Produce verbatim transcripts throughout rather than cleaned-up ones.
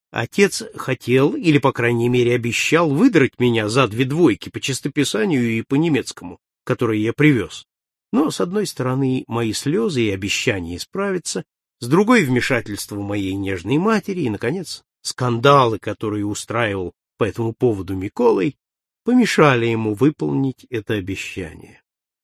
Отец хотел, или, по крайней мере, обещал выдрать меня за две двойки по чистописанию и по немецкому, которые я привез. Но, с одной стороны, мои слезы и обещания исправиться, с другой — вмешательство моей нежной матери и, наконец, скандалы, которые устраивал по этому поводу Миколай, помешали ему выполнить это обещание.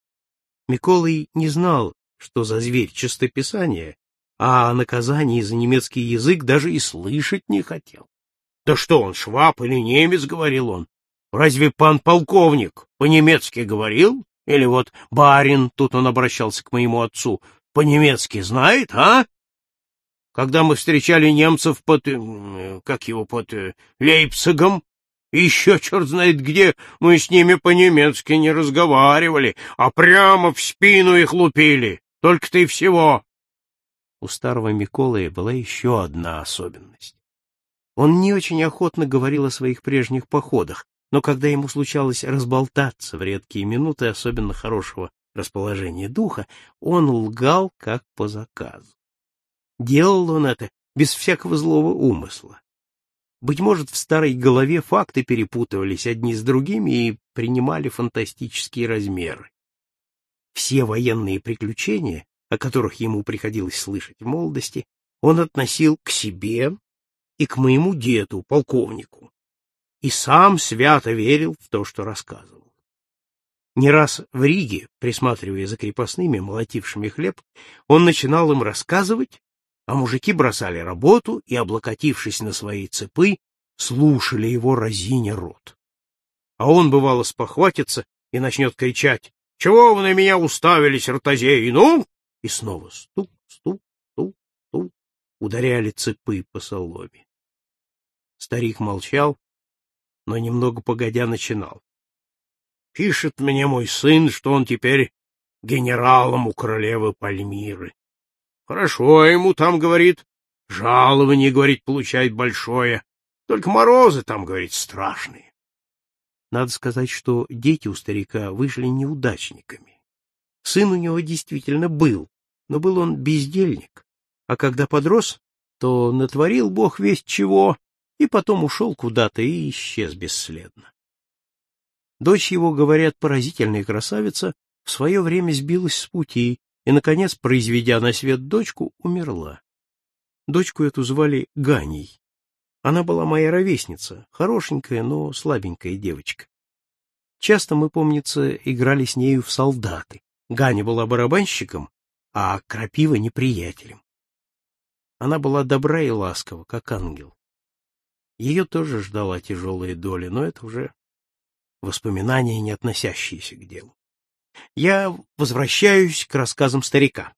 Миколай не знал, что за зверь чистописание, а о наказании за немецкий язык даже и слышать не хотел. — Да что он, шваб или немец, — говорил он. — Разве пан полковник по-немецки говорил? Или вот барин, тут он обращался к моему отцу, по-немецки знает, а? Когда мы встречали немцев под, как его, под Лейпцигом, и еще черт знает где, мы с ними по-немецки не разговаривали, а прямо в спину их лупили, только-то и всего. У старого Миколая была еще одна особенность. Он не очень охотно говорил о своих прежних походах, но когда ему случалось разболтаться в редкие минуты особенно хорошего расположения духа, он лгал как по заказу. Делал он это без всякого злого умысла. Быть может, в старой голове факты перепутывались одни с другими и принимали фантастические размеры. Все военные приключения, о которых ему приходилось слышать в молодости, он относил к себе и к моему деду, полковнику, и сам свято верил в то, что рассказывал. Не раз в Риге, присматривая за крепостными, молотившими хлеб, он начинал им рассказывать, а мужики бросали работу и, облокотившись на свои цепы, слушали его разиня рот. А он, бывало, спохватится и начнет кричать: «Чего вы на меня уставились, ротозеи, ну?» И снова стук, стук, стук, стук, ударяли цепы по соломе. Старик молчал, но немного погодя начинал. «Пишет мне мой сын, что он теперь генералом у королевы Пальмиры. Хорошо ему там, говорит, жалование, говорит, получает большое, только морозы там, говорит, страшные». Надо сказать, что дети у старика вышли неудачниками. Сын у него действительно был, но был он бездельник, а когда подрос, то натворил бог весть чего, и потом ушел куда-то и исчез бесследно. Дочь его, говорят, поразительная красавица, в свое время сбилась с пути и, наконец, произведя на свет дочку, умерла. Дочку эту звали Ганей. Она была моя ровесница, хорошенькая, но слабенькая девочка. Часто мы, помнится, играли с нею в солдаты. Ганя была барабанщиком, а Крапива — неприятелем. Она была добра и ласкова, как ангел. Ее тоже ждала тяжелая доля, но это уже воспоминания, не относящиеся к делу. Я возвращаюсь к рассказам старика.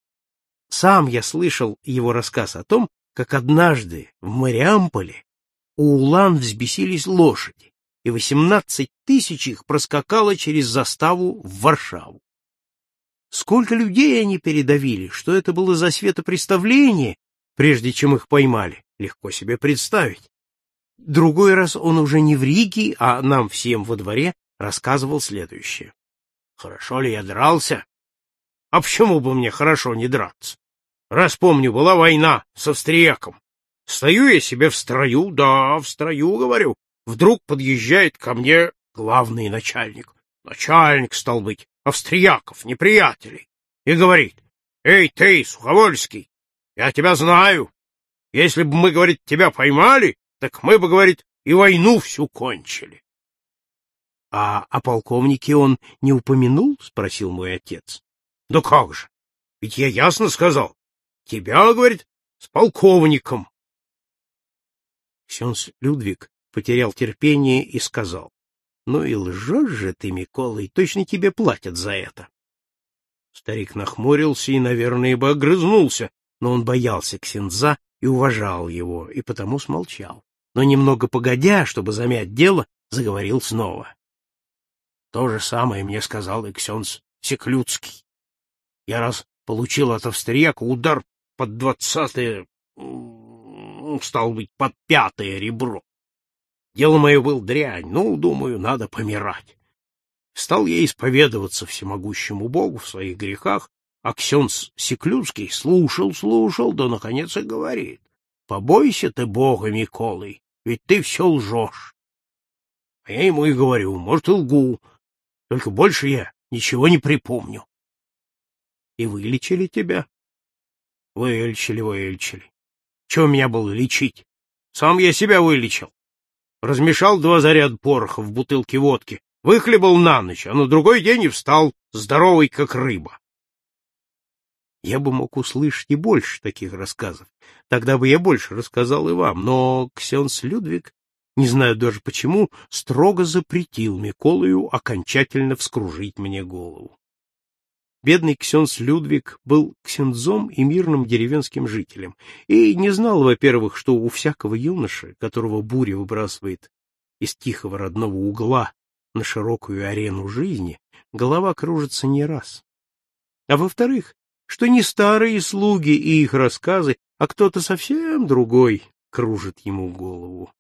Сам я слышал его рассказ о том, как однажды в Мариамполе у улан взбесились лошади, и восемнадцать тысяч их проскакало через заставу в Варшаву. Сколько людей они передавили, что это было за светопреставление, прежде чем их поймали, легко себе представить. Другой раз он уже не в Риге, а нам всем во дворе рассказывал следующее. Хорошо ли я дрался? А почему бы мне хорошо не драться? Раз помню, была война с австрияком. Стою я себе в строю, да, в строю, говорю. Вдруг подъезжает ко мне главный начальник. Начальник, стал быть, австрияков, неприятелей. И говорит: «Эй, ты, Суховольский, я тебя знаю. Если бы мы, говорит, тебя поймали, так мы бы, говорит, и войну всю кончили». — А о полковнике он не упомянул? — спросил мой отец. — Да как же, ведь я ясно сказал. Тебя, говорит, с полковником. Ксенц Людвиг потерял терпение и сказал: — Ну и лжешь же ты, Миколай, точно тебе платят за это. Старик нахмурился и, наверное, бы огрызнулся, но он боялся ксенза и уважал его, и потому смолчал. Но немного погодя, чтобы замять дело, заговорил снова. То же самое мне сказал и ксенц Секлюцкий. Я раз получил от австрияка удар под двадцатое, стал быть, под пятое ребро. Дело мое было дрянь, ну, думаю, надо помирать. Стал я исповедоваться всемогущему Богу в своих грехах, а ксенц Секлюцкий слушал, слушал, да, наконец, и говорит: побойся ты Бога, Миколай, ведь ты все лжешь. А я ему и говорю, может, и лгу, только больше я ничего не припомню. И вылечили тебя? Вылечили, вылечили. Чего меня было лечить? Сам я себя вылечил. Размешал два заряда пороха в бутылке водки, выхлебал на ночь, а на другой день и встал, здоровый, как рыба. Я бы мог услышать и больше таких рассказов. Тогда бы я больше рассказал и вам, но ксенц Людвиг, не знаю даже почему, строго запретил Миколаю окончательно вскружить мне голову. Бедный ксенц Людвиг был ксензом и мирным деревенским жителем, и не знал, во-первых, что у всякого юноши, которого буря выбрасывает из тихого родного угла на широкую арену жизни, голова кружится не раз. А во-вторых, что не старые слуги и их рассказы, а кто-то совсем другой кружит ему голову.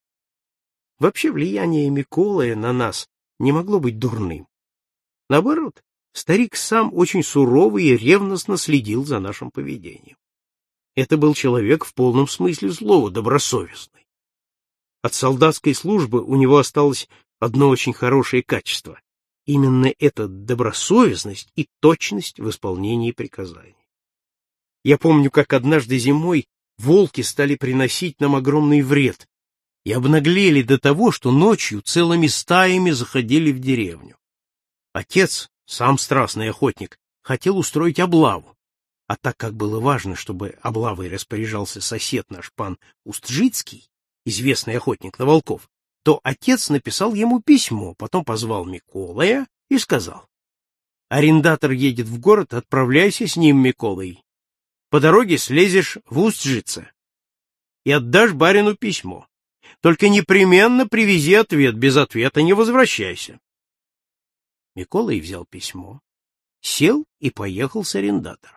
Вообще влияние Миколая на нас не могло быть дурным. Наоборот, старик сам очень сурово и ревностно следил за нашим поведением. Это был человек в полном смысле слова добросовестный. От солдатской службы у него осталось одно очень хорошее качество. Именно эта добросовестность и точность в исполнении приказаний. Я помню, как однажды зимой волки стали приносить нам огромный вред и обнаглели до того, что ночью целыми стаями заходили в деревню. Отец, сам страстный охотник, хотел устроить облаву, а так как было важно, чтобы облавой распоряжался сосед наш пан Устжицкий, известный охотник на волков, то отец написал ему письмо, потом позвал Миколая и сказал: «Арендатор едет в город, отправляйся с ним, Миколай. По дороге слезешь в Устжице и отдашь барину письмо. Только непременно привези ответ, без ответа не возвращайся». Миколай взял письмо, сел и поехал с арендатором.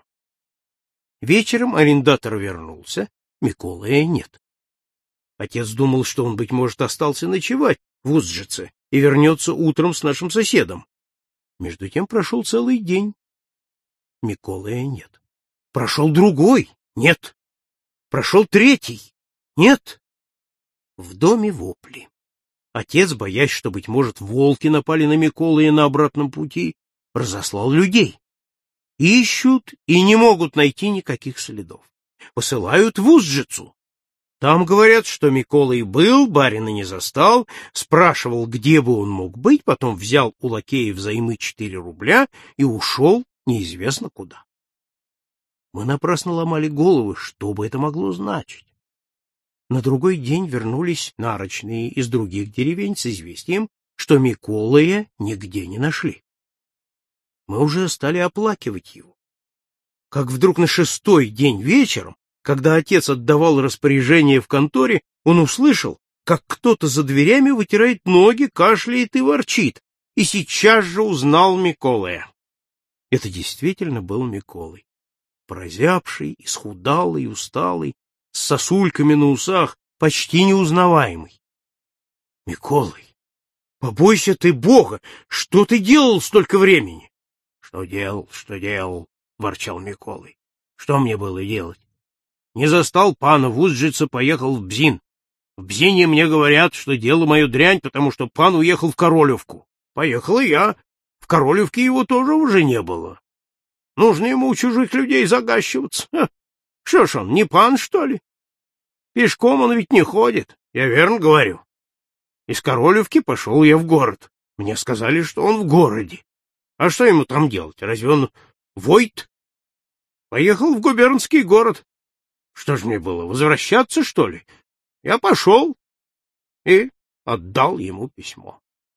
Вечером арендатор вернулся, Миколая нет. Отец думал, что он, быть может, остался ночевать в Устжице и вернется утром с нашим соседом. Между тем прошел целый день. Миколая нет. Прошел другой. Нет. Прошел третий. Нет. В доме вопли. Отец, боясь, что, быть может, волки напали на Миколая на обратном пути, разослал людей. Ищут и не могут найти никаких следов. Посылают в Устжицу. Там говорят, что Миколай был, барина не застал, спрашивал, где бы он мог быть, потом взял у лакея взаймы четыре рубля и ушел неизвестно куда. Мы напрасно ломали головы, что бы это могло значить. На другой день вернулись нарочные из других деревень с известием, что Миколая нигде не нашли. Мы уже стали оплакивать его. Как вдруг на шестой день вечером, когда отец отдавал распоряжение в конторе, он услышал, как кто-то за дверями вытирает ноги, кашляет и ворчит, и сейчас же узнал Миколая. Это действительно был Миколай, прозябший, исхудалый, усталый, с сосульками на усах, почти неузнаваемый. — Миколай, побойся ты Бога! Что ты делал столько времени? — Что делал, что делал, — ворчал Миколай. — Что мне было делать? Не застал пана в Устжице, поехал в Бзин. В Бзине мне говорят, что дело мое дрянь, потому что пан уехал в Королевку. Поехал и я. В Королевке его тоже уже не было. Нужно ему у чужих людей загащиваться. Ха. Что ж он, не пан, что ли? Пешком он ведь не ходит, я верно говорю. Из Королевки пошел я в город. Мне сказали, что он в городе. А что ему там делать? Разве он войт? Поехал в губернский город. Что ж мне было, возвращаться, что ли? Я пошел и отдал ему письмо.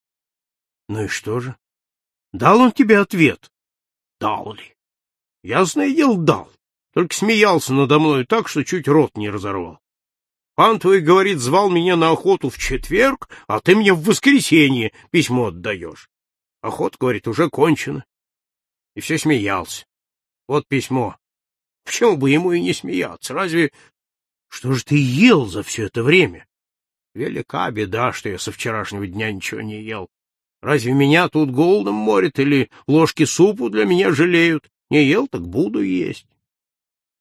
Ну и что же? Дал он тебе ответ? Дал ли? Ясное дело, дал. Только смеялся надо мной так, что чуть рот не разорвал. Пан твой, говорит, звал меня на охоту в четверг, а ты мне в воскресенье письмо отдаешь. Охота, говорит, уже кончена. И все смеялся. Вот письмо. Почему бы ему и не смеяться? Разве... Что же ты ел за все это время? Велика беда, что я со вчерашнего дня ничего не ел. Разве меня тут голодом морят или ложки супу для меня жалеют? Не ел, так буду есть. С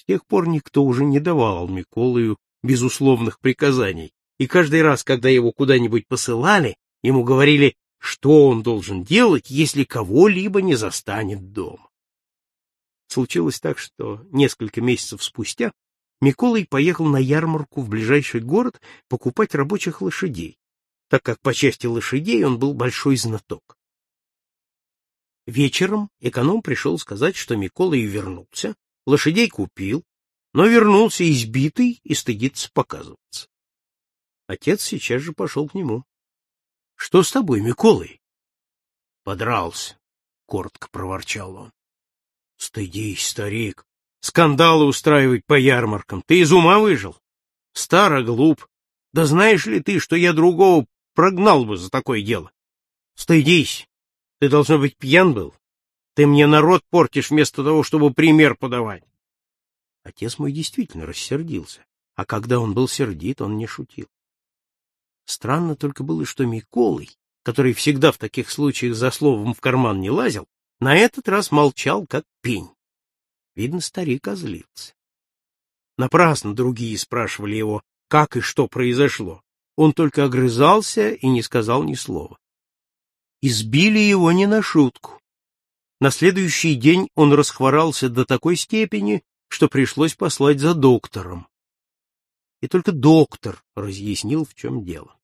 тех пор никто уже не давал Миколаю безусловных приказаний, и каждый раз, когда его куда-нибудь посылали, ему говорили, что он должен делать, если кого-либо не застанет дома. Случилось так, что несколько месяцев спустя Миколай поехал на ярмарку в ближайший город покупать рабочих лошадей, так как по части лошадей он был большой знаток. Вечером эконом пришел сказать, что Миколай вернулся, лошадей купил, но вернулся избитый и стыдится показываться. Отец сейчас же пошел к нему. — Что с тобой, Миколай? — Подрался, — коротко проворчал он. — Стыдись, старик, скандалы устраивать по ярмаркам. Ты из ума выжил? Старо глуп. Да знаешь ли ты, что я другого прогнал бы за такое дело? Стыдись. Ты, должно быть, пьян был. Ты мне народ портишь вместо того, чтобы пример подавать. Отец мой действительно рассердился, а когда он был сердит, он не шутил. Странно только было, что Миколай, который всегда в таких случаях за словом в карман не лазил, на этот раз молчал, как пень. Видно, старик озлился. Напрасно другие спрашивали его, как и что произошло. Он только огрызался и не сказал ни слова. Избили его не на шутку. На следующий день он расхворался до такой степени, что пришлось послать за доктором. И только доктор разъяснил, в чем дело.